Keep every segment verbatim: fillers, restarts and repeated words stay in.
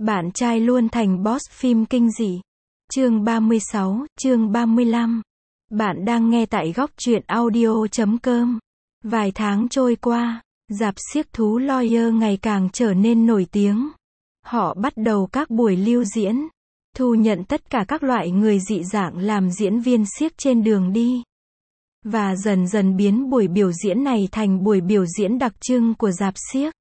Bạn trai luôn thành boss phim kinh dị. Chương ba mươi sáu, chương ba mươi lăm. Bạn đang nghe tại góc truyện audio chấm com. Vài tháng trôi qua, rạp xiếc thú Lawyer ngày càng trở nên nổi tiếng. Họ bắt đầu các buổi lưu diễn, thu nhận tất cả các loại người dị dạng làm diễn viên xiếc trên đường đi. Và dần dần biến buổi biểu diễn này thành buổi biểu diễn đặc trưng của rạp xiếc.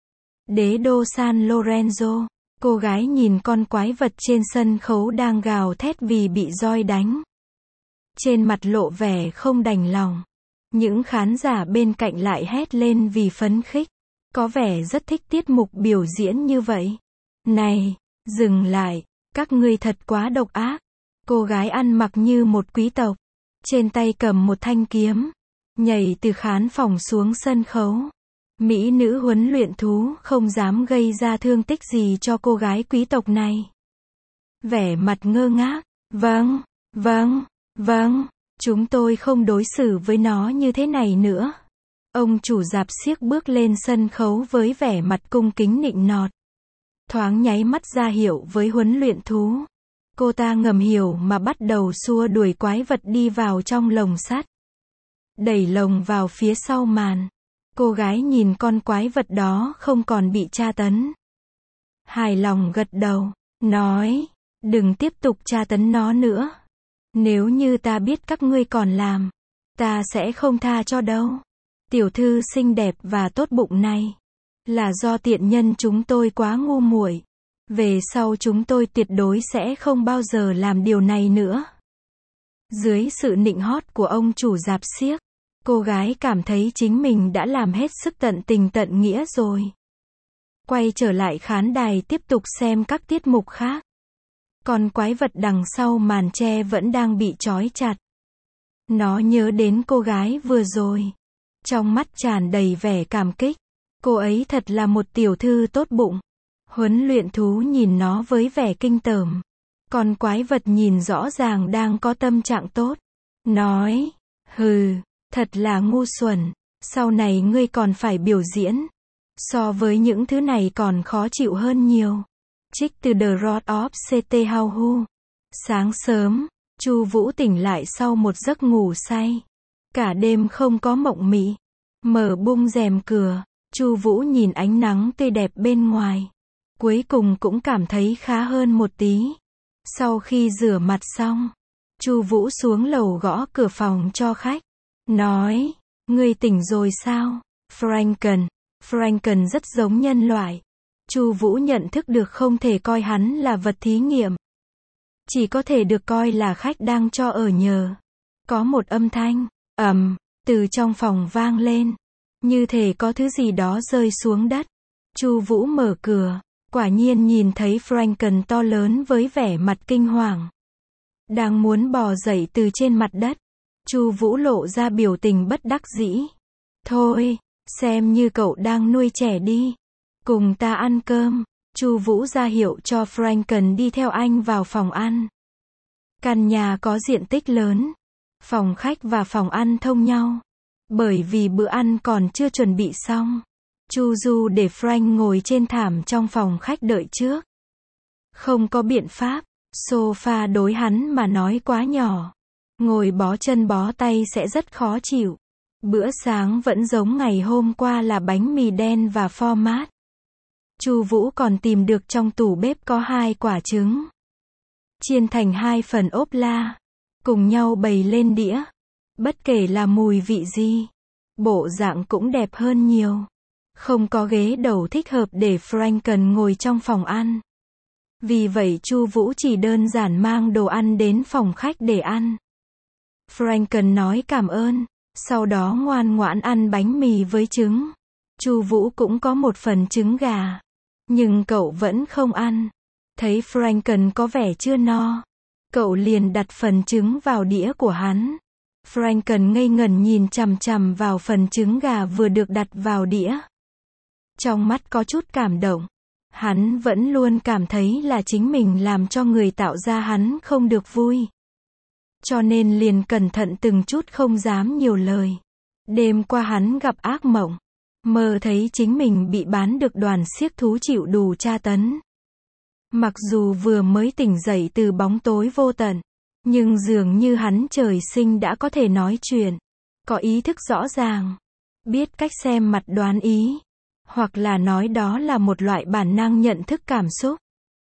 Đế đô San Lorenzo. Cô gái nhìn con quái vật trên sân khấu đang gào thét vì bị roi đánh. Trên mặt lộ vẻ không đành lòng. Những khán giả bên cạnh lại hét lên vì phấn khích. Có vẻ rất thích tiết mục biểu diễn như vậy. Này, dừng lại, các ngươi thật quá độc ác. Cô gái ăn mặc như một quý tộc. Trên tay cầm một thanh kiếm. Nhảy từ khán phòng xuống sân khấu. Mỹ nữ huấn luyện thú không dám gây ra thương tích gì cho cô gái quý tộc này. Vẻ mặt ngơ ngác. Vâng, vâng, vâng, chúng tôi không đối xử với nó như thế này nữa. Ông chủ rạp xiếc bước lên sân khấu với vẻ mặt cung kính nịnh nọt. Thoáng nháy mắt ra hiệu với huấn luyện thú. Cô ta ngầm hiểu mà bắt đầu xua đuổi quái vật đi vào trong lồng sắt. Đẩy lồng vào phía sau màn. Cô gái nhìn con quái vật đó không còn bị tra tấn. Hài lòng gật đầu, nói, đừng tiếp tục tra tấn nó nữa. Nếu như ta biết các ngươi còn làm, ta sẽ không tha cho đâu. Tiểu thư xinh đẹp và tốt bụng này, là do tiện nhân chúng tôi quá ngu muội. Về sau chúng tôi tuyệt đối sẽ không bao giờ làm điều này nữa. Dưới sự nịnh hót của ông chủ rạp xiếc, cô gái cảm thấy chính mình đã làm hết sức tận tình tận nghĩa rồi. Quay trở lại khán đài tiếp tục xem các tiết mục khác. Còn quái vật đằng sau màn tre vẫn đang bị trói chặt. Nó nhớ đến cô gái vừa rồi. Trong mắt tràn đầy vẻ cảm kích. Cô ấy thật là một tiểu thư tốt bụng. Huấn luyện thú nhìn nó với vẻ kinh tởm. Còn quái vật nhìn rõ ràng đang có tâm trạng tốt. Nói, hừ. Thật là ngu xuẩn, sau này ngươi còn phải biểu diễn. So với những thứ này còn khó chịu hơn nhiều. Trích từ The Road of xê tê How Who. Sáng sớm, Chu Vũ tỉnh lại sau một giấc ngủ say. Cả đêm không có mộng mị. Mở bung rèm cửa, Chu Vũ nhìn ánh nắng tươi đẹp bên ngoài. Cuối cùng cũng cảm thấy khá hơn một tí. Sau khi rửa mặt xong, Chu Vũ xuống lầu gõ cửa phòng cho khách. Nói, ngươi tỉnh rồi sao? Franken. Franken rất giống nhân loại. Chu Vũ nhận thức được không thể coi hắn là vật thí nghiệm. Chỉ có thể được coi là khách đang cho ở nhờ. Có một âm thanh, ầm, từ trong phòng vang lên. Như thể có thứ gì đó rơi xuống đất. Chu Vũ mở cửa, quả nhiên nhìn thấy Franken to lớn với vẻ mặt kinh hoàng. Đang muốn bò dậy từ trên mặt đất. Chu Vũ lộ ra biểu tình bất đắc dĩ. Thôi, xem như cậu đang nuôi trẻ đi. Cùng ta ăn cơm. Chu Vũ ra hiệu cho Franken đi theo anh vào phòng ăn. Căn nhà có diện tích lớn. Phòng khách và phòng ăn thông nhau. Bởi vì bữa ăn còn chưa chuẩn bị xong, Chu Du để Frank ngồi trên thảm trong phòng khách đợi trước. Không có biện pháp, sofa đối hắn mà nói quá nhỏ. Ngồi bó chân bó tay sẽ rất khó chịu. Bữa sáng vẫn giống ngày hôm qua là bánh mì đen và pho mát. Chu Vũ còn tìm được trong tủ bếp có hai quả trứng. Chiên thành hai phần ốp la. Cùng nhau bày lên đĩa. Bất kể là mùi vị gì, bộ dạng cũng đẹp hơn nhiều. Không có ghế đầu thích hợp để Franken ngồi trong phòng ăn. Vì vậy Chu Vũ chỉ đơn giản mang đồ ăn đến phòng khách để ăn. Franken nói cảm ơn, sau đó ngoan ngoãn ăn bánh mì với trứng. Chu Vũ cũng có một phần trứng gà, nhưng cậu vẫn không ăn. Thấy Franken có vẻ chưa no, cậu liền đặt phần trứng vào đĩa của hắn. Franken ngây ngẩn nhìn chằm chằm vào phần trứng gà vừa được đặt vào đĩa. Trong mắt có chút cảm động. Hắn vẫn luôn cảm thấy là chính mình làm cho người tạo ra hắn không được vui. Cho nên liền cẩn thận từng chút không dám nhiều lời. Đêm qua hắn gặp ác mộng. Mơ thấy chính mình bị bán được đoàn xiếc thú chịu đủ tra tấn. Mặc dù vừa mới tỉnh dậy từ bóng tối vô tận, nhưng dường như hắn trời sinh đã có thể nói chuyện, có ý thức rõ ràng, biết cách xem mặt đoán ý, hoặc là nói đó là một loại bản năng nhận thức cảm xúc.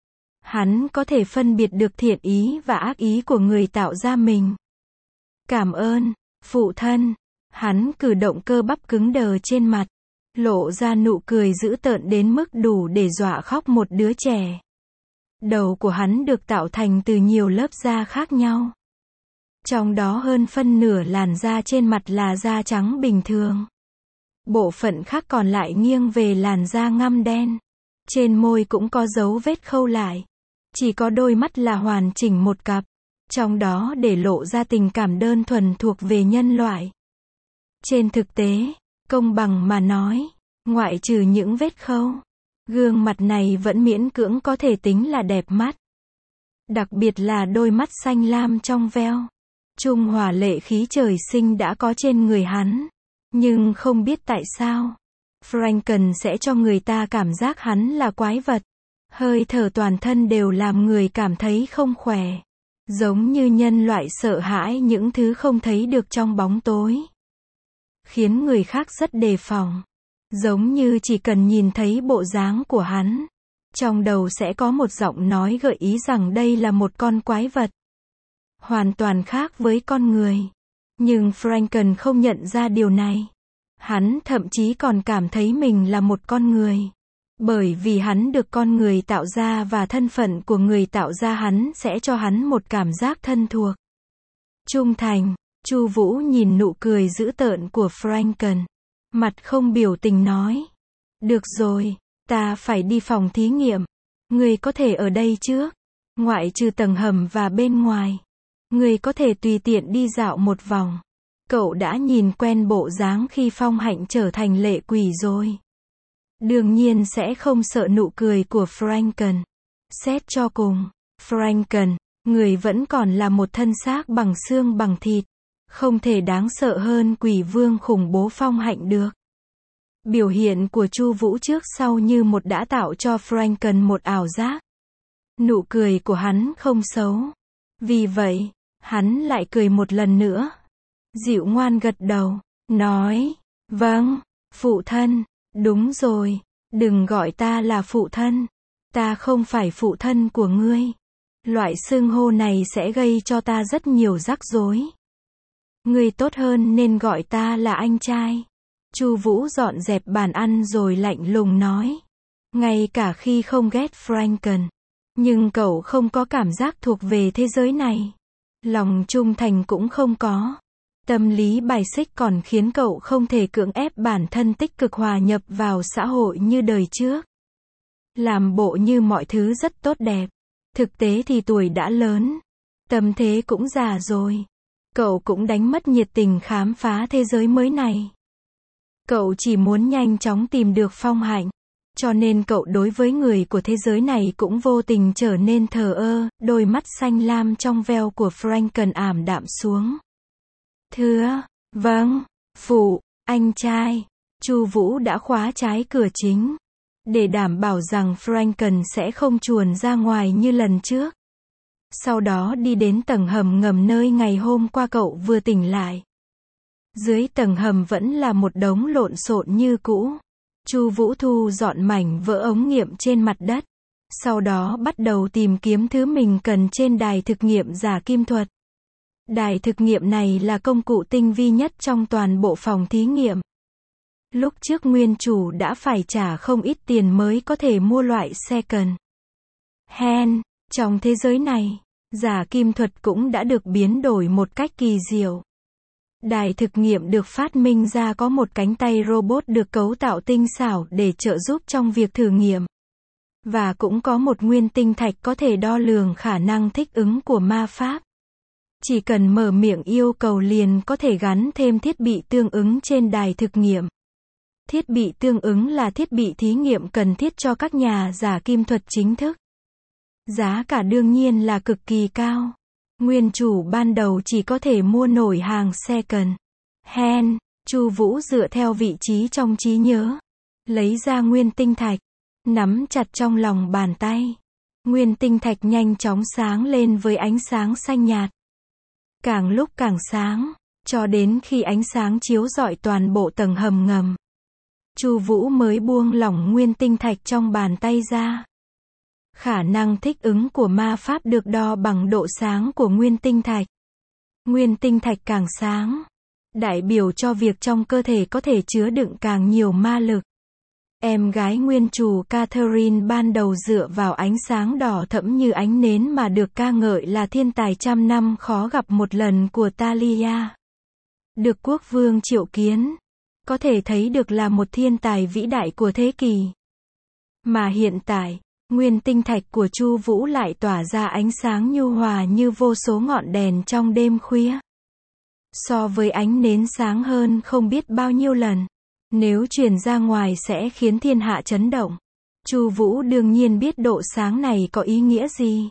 Hắn có thể phân biệt được thiện ý và ác ý của người tạo ra mình. Cảm ơn, phụ thân. Hắn cử động cơ bắp cứng đờ trên mặt, lộ ra nụ cười dữ tợn đến mức đủ để dọa khóc một đứa trẻ. Đầu của hắn được tạo thành từ nhiều lớp da khác nhau. Trong đó hơn phân nửa làn da trên mặt là da trắng bình thường. Bộ phận khác còn lại nghiêng về làn da ngăm đen. Trên môi cũng có dấu vết khâu lại. Chỉ có đôi mắt là hoàn chỉnh một cặp, trong đó để lộ ra tình cảm đơn thuần thuộc về nhân loại. Trên thực tế, công bằng mà nói, ngoại trừ những vết khâu, gương mặt này vẫn miễn cưỡng có thể tính là đẹp mắt. Đặc biệt là đôi mắt xanh lam trong veo. Trung hòa lệ khí trời sinh đã có trên người hắn. Nhưng không biết tại sao, Franken sẽ cho người ta cảm giác hắn là quái vật. Hơi thở toàn thân đều làm người cảm thấy không khỏe. Giống như nhân loại sợ hãi những thứ không thấy được trong bóng tối. Khiến người khác rất đề phòng. Giống như chỉ cần nhìn thấy bộ dáng của hắn, trong đầu sẽ có một giọng nói gợi ý rằng đây là một con quái vật. Hoàn toàn khác với con người. Nhưng Franken không nhận ra điều này. Hắn thậm chí còn cảm thấy mình là một con người. Bởi vì hắn được con người tạo ra và thân phận của người tạo ra hắn sẽ cho hắn một cảm giác thân thuộc. Trung thành. Chu Vũ nhìn nụ cười dữ tợn của Franken. Mặt không biểu tình nói. Được rồi, ta phải đi phòng thí nghiệm. Ngươi có thể ở đây trước. Ngoại trừ tầng hầm và bên ngoài. Ngươi có thể tùy tiện đi dạo một vòng. Cậu đã nhìn quen bộ dáng khi Phong Hạnh trở thành lệ quỷ rồi. Đương nhiên sẽ không sợ nụ cười của Franken. Xét cho cùng, Franken, người vẫn còn là một thân xác bằng xương bằng thịt. Không thể đáng sợ hơn quỷ vương khủng bố Phong Hạnh được. Biểu hiện của Chu Vũ trước sau như một đã tạo cho Franken một ảo giác. Nụ cười của hắn không xấu. Vì vậy, hắn lại cười một lần nữa. Dịu ngoan gật đầu, nói, vâng, phụ thân, đúng rồi, đừng gọi ta là phụ thân. Ta không phải phụ thân của ngươi. Loại xưng hô này sẽ gây cho ta rất nhiều rắc rối. Ngươi tốt hơn nên gọi ta là anh trai. Chu Vũ dọn dẹp bàn ăn rồi lạnh lùng nói. Ngay cả khi không ghét Franken, nhưng cậu không có cảm giác thuộc về thế giới này. Lòng trung thành cũng không có. Tâm lý bài xích còn khiến cậu không thể cưỡng ép bản thân tích cực hòa nhập vào xã hội như đời trước. Làm bộ như mọi thứ rất tốt đẹp. Thực tế thì tuổi đã lớn. Tâm thế cũng già rồi. Cậu cũng đánh mất nhiệt tình khám phá thế giới mới này. Cậu chỉ muốn nhanh chóng tìm được Phong Hạnh. Cho nên cậu đối với người của thế giới này cũng vô tình trở nên thờ ơ. Đôi mắt xanh lam trong veo của Franken ảm đạm xuống. Thưa, vâng, phụ, anh trai. Chu Vũ đã khóa trái cửa chính. Để đảm bảo rằng Franken sẽ không chuồn ra ngoài như lần trước. Sau đó đi đến tầng hầm ngầm nơi ngày hôm qua cậu vừa tỉnh lại. Dưới tầng hầm vẫn là một đống lộn xộn như cũ. Chu Vũ thu dọn mảnh vỡ ống nghiệm trên mặt đất. Sau đó bắt đầu tìm kiếm thứ mình cần trên đài thực nghiệm giả kim thuật. Đài thực nghiệm này là công cụ tinh vi nhất trong toàn bộ phòng thí nghiệm. Lúc trước nguyên chủ đã phải trả không ít tiền mới có thể mua loại second hand. Trong thế giới này, giả kim thuật cũng đã được biến đổi một cách kỳ diệu. Đài thực nghiệm được phát minh ra có một cánh tay robot được cấu tạo tinh xảo để trợ giúp trong việc thử nghiệm. Và cũng có một nguyên tinh thạch có thể đo lường khả năng thích ứng của ma pháp. Chỉ cần mở miệng yêu cầu liền có thể gắn thêm thiết bị tương ứng trên đài thực nghiệm. Thiết bị tương ứng là thiết bị thí nghiệm cần thiết cho các nhà giả kim thuật chính thức. Giá cả đương nhiên là cực kỳ cao. Nguyên chủ ban đầu chỉ có thể mua nổi hàng second hand. Chu Vũ dựa theo vị trí trong trí nhớ, lấy ra nguyên tinh thạch, nắm chặt trong lòng bàn tay. Nguyên tinh thạch nhanh chóng sáng lên với ánh sáng xanh nhạt. Càng lúc càng sáng, cho đến khi ánh sáng chiếu rọi toàn bộ tầng hầm ngầm. Chu Vũ mới buông lỏng nguyên tinh thạch trong bàn tay ra. Khả năng thích ứng của ma pháp được đo bằng độ sáng của nguyên tinh thạch. Nguyên tinh thạch càng sáng, đại biểu cho việc trong cơ thể có thể chứa đựng càng nhiều ma lực. Em gái nguyên chủ Catherine ban đầu dựa vào ánh sáng đỏ thẫm như ánh nến mà được ca ngợi là thiên tài trăm năm khó gặp một lần của Thalia. Được quốc vương triệu kiến, có thể thấy được là một thiên tài vĩ đại của thế kỷ. Mà hiện tại, nguyên tinh thạch của Chu Vũ lại tỏa ra ánh sáng nhu hòa như vô số ngọn đèn trong đêm khuya. So với ánh nến sáng hơn không biết bao nhiêu lần. Nếu truyền ra ngoài sẽ khiến thiên hạ chấn động. Chu Vũ đương nhiên biết độ sáng này có ý nghĩa gì.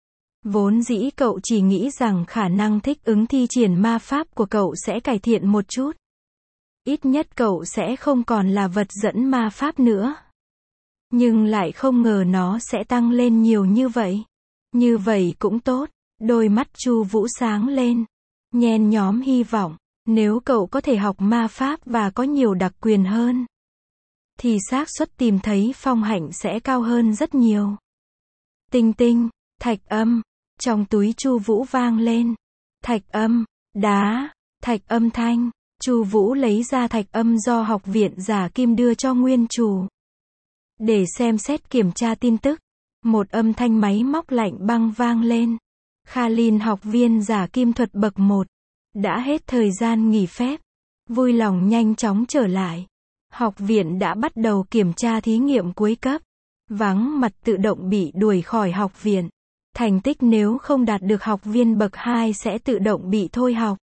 Vốn dĩ cậu chỉ nghĩ rằng khả năng thích ứng thi triển ma pháp của cậu sẽ cải thiện một chút. Ít nhất cậu sẽ không còn là vật dẫn ma pháp nữa. Nhưng lại không ngờ nó sẽ tăng lên nhiều như vậy. Như vậy cũng tốt. Đôi mắt Chu Vũ sáng lên, nhen nhóm hy vọng. Nếu cậu có thể học ma pháp và có nhiều đặc quyền hơn, thì xác suất tìm thấy phong hạnh sẽ cao hơn rất nhiều. Tinh tinh, thạch âm, trong túi Chu Vũ vang lên. Thạch âm, đá, thạch âm thanh. Chu Vũ lấy ra thạch âm do học viện Giả Kim đưa cho nguyên chủ. Để xem xét kiểm tra tin tức, một âm thanh máy móc lạnh băng vang lên. Khalin học viên Giả Kim thuật bậc một. Đã hết thời gian nghỉ phép. Vui lòng nhanh chóng trở lại. Học viện đã bắt đầu kiểm tra thí nghiệm cuối cấp. Vắng mặt tự động bị đuổi khỏi học viện. Thành tích nếu không đạt được học viên bậc hai sẽ tự động bị thôi học.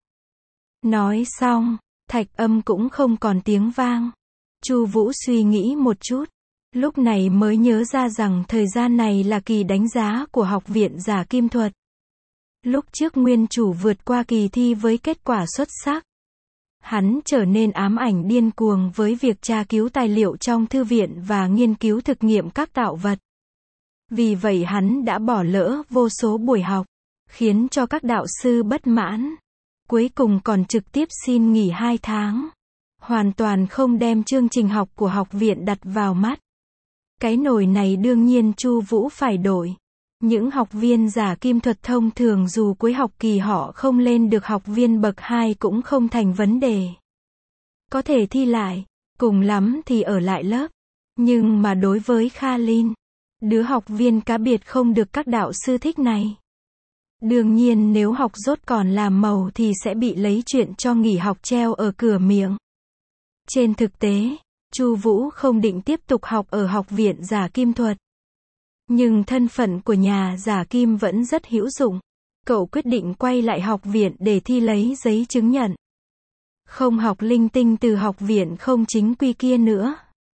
Nói xong, thạch âm cũng không còn tiếng vang. Chu Vũ suy nghĩ một chút. Lúc này mới nhớ ra rằng thời gian này là kỳ đánh giá của học viện Giả Kim thuật. Lúc trước nguyên chủ vượt qua kỳ thi với kết quả xuất sắc. Hắn trở nên ám ảnh điên cuồng với việc tra cứu tài liệu trong thư viện và nghiên cứu thực nghiệm các tạo vật. Vì vậy hắn đã bỏ lỡ vô số buổi học, khiến cho các đạo sư bất mãn. Cuối cùng còn trực tiếp xin nghỉ hai tháng. Hoàn toàn không đem chương trình học của học viện đặt vào mắt. Cái nồi này đương nhiên Chu Vũ phải đổi. Những học viên Giả Kim thuật thông thường dù cuối học kỳ họ không lên được học viên bậc hai cũng không thành vấn đề. Có thể thi lại, cùng lắm thì ở lại lớp. Nhưng mà đối với Khalin, đứa học viên cá biệt không được các đạo sư thích này. Đương nhiên nếu học dốt còn làm màu thì sẽ bị lấy chuyện cho nghỉ học treo ở cửa miệng. Trên thực tế, Chu Vũ không định tiếp tục học ở học viện Giả Kim thuật. Nhưng thân phận của nhà Giả Kim vẫn rất hữu dụng. Cậu quyết định quay lại học viện để thi lấy giấy chứng nhận. Không học linh tinh từ học viện không chính quy kia nữa.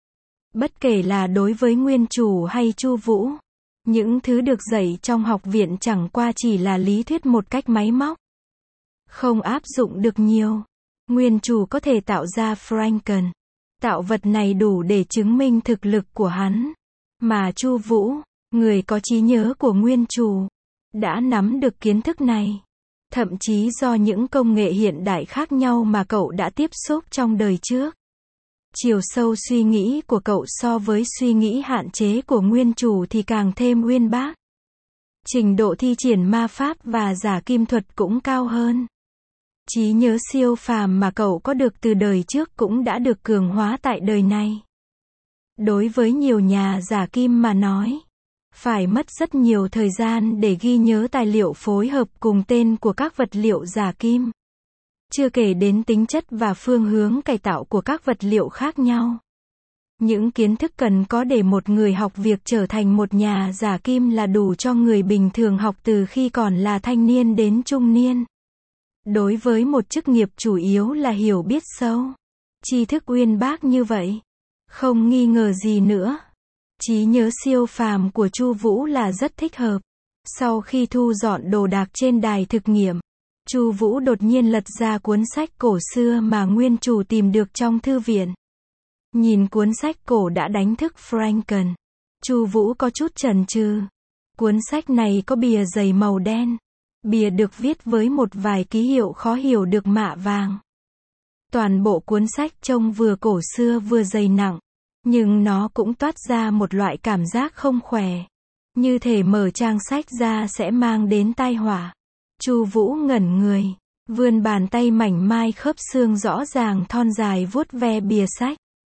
Bất kể là đối với nguyên chủ hay Chu Vũ, những thứ được dạy trong học viện chẳng qua chỉ là lý thuyết một cách máy móc. Không áp dụng được nhiều. Nguyên chủ có thể tạo ra Franken. Tạo vật này đủ để chứng minh thực lực của hắn. Mà Chu Vũ, người có trí nhớ của nguyên chủ, đã nắm được kiến thức này. Thậm chí do những công nghệ hiện đại khác nhau mà cậu đã tiếp xúc trong đời trước. Chiều sâu suy nghĩ của cậu so với suy nghĩ hạn chế của nguyên chủ thì càng thêm uyên bác. Trình độ thi triển ma pháp và Giả Kim thuật cũng cao hơn. Trí nhớ siêu phàm mà cậu có được từ đời trước cũng đã được cường hóa tại đời này. Đối với nhiều nhà Giả Kim mà nói, phải mất rất nhiều thời gian để ghi nhớ tài liệu phối hợp cùng tên của các vật liệu Giả Kim. Chưa kể đến tính chất và phương hướng cải tạo của các vật liệu khác nhau. Những kiến thức cần có để một người học việc trở thành một nhà Giả Kim là đủ cho người bình thường học từ khi còn là thanh niên đến trung niên. Đối với một chức nghiệp chủ yếu là hiểu biết sâu, tri thức uyên bác như vậy, không nghi ngờ gì nữa. Trí nhớ siêu phàm của Chu Vũ là rất thích hợp. Sau khi thu dọn đồ đạc trên đài thực nghiệm, Chu Vũ đột nhiên lật ra cuốn sách cổ xưa mà nguyên chủ tìm được trong thư viện. Nhìn cuốn sách cổ đã đánh thức Franken, Chu Vũ có chút chần chừ. Cuốn sách này có bìa dày màu đen. Bìa được viết với một vài ký hiệu khó hiểu được mạ vàng. Toàn bộ cuốn sách trông vừa cổ xưa vừa dày nặng, nhưng nó cũng toát ra một loại cảm giác không khỏe. Như thể mở trang sách ra sẽ mang đến tai họa. Chu Vũ ngẩn người, vươn bàn tay mảnh mai khớp xương rõ ràng thon dài vuốt ve bìa sách.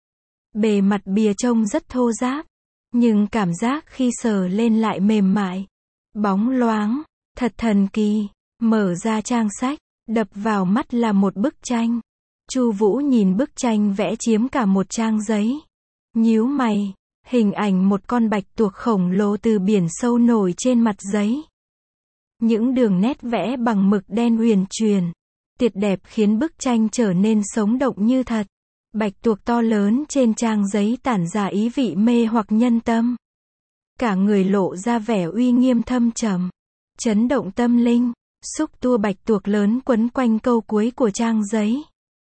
Bề mặt bìa trông rất thô ráp, nhưng cảm giác khi sờ lên lại mềm mại, bóng loáng, thật thần kỳ. Mở ra trang sách, đập vào mắt là một bức tranh. Chu Vũ nhìn bức tranh vẽ chiếm cả một trang giấy. Nhíu mày, hình ảnh một con bạch tuộc khổng lồ từ biển sâu nổi trên mặt giấy. Những đường nét vẽ bằng mực đen huyền truyền, tuyệt đẹp khiến bức tranh trở nên sống động như thật. Bạch tuộc to lớn trên trang giấy tản ra ý vị mê hoặc nhân tâm. Cả người lộ ra vẻ uy nghiêm thâm trầm, chấn động tâm linh. Xúc tua bạch tuộc lớn quấn quanh câu cuối của trang giấy.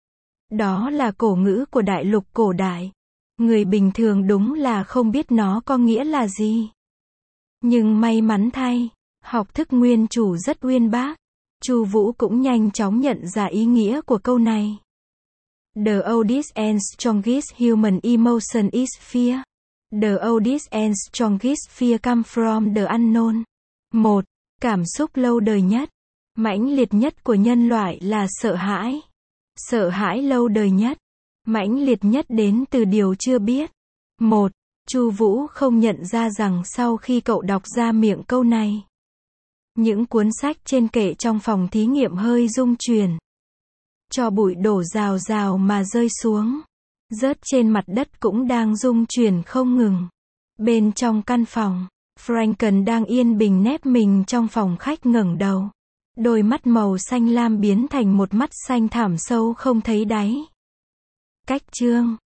Đó là cổ ngữ của đại lục cổ đại. Người bình thường đúng là không biết nó có nghĩa là gì. Nhưng may mắn thay, học thức nguyên chủ rất uyên bác. Chu Vũ cũng nhanh chóng nhận ra ý nghĩa của câu này. The oldest and strongest human emotion is fear. The oldest and strongest fear come from the unknown. một. Cảm xúc lâu đời nhất, mãnh liệt nhất của nhân loại là sợ hãi. Sợ hãi lâu đời nhất, mãnh liệt nhất đến từ điều chưa biết. một. Chu Vũ không nhận ra rằng sau khi cậu đọc ra miệng câu này, những cuốn sách trên kệ trong phòng thí nghiệm hơi rung chuyển. Tro bụi đổ rào rào mà rơi xuống. Rớt trên mặt đất cũng đang rung chuyển không ngừng. Bên trong căn phòng, Franken đang yên bình nép mình trong phòng khách ngẩng đầu. Đôi mắt màu xanh lam biến thành một mắt xanh thẳm sâu không thấy đáy. Cách chương